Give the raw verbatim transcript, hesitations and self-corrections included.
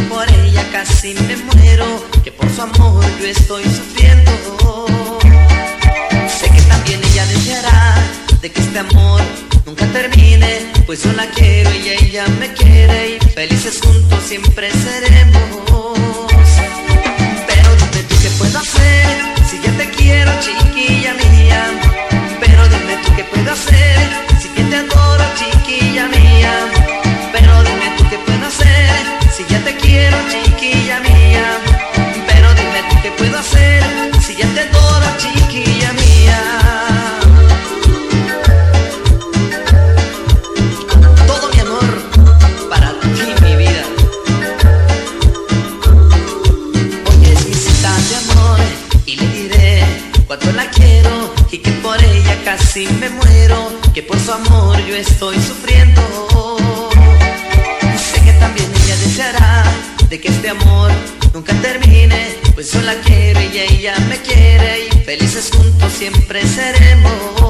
por ella casi me muero, que por su amor yo estoy sufriendo. Sé que también ella deseará de que este amor nunca termine, pues yo la quiero y ella me quiere, y felices juntos siempre seremos. Pero dime tú qué puedo hacer, si ya te quiero, chiquilla mía. Pero dime tú qué puedo hacer, si ya te adoro, chiquilla mía. Pero dime tú qué puedo hacer, si ya te quiero, chiquilla mía. Pero dime tú qué puedo hacer, si ya te adoro, chiquilla mía. Todo mi amor para ti, mi vida. Hoy es mi cita de amor y le diré cuánto la quiero y que por ella casi me muero, que por su amor yo estoy sufriendo. Sé que también ella deseará de que este amor nunca termine, pues yo la quiero y ella me quiere, y felices juntos siempre seremos.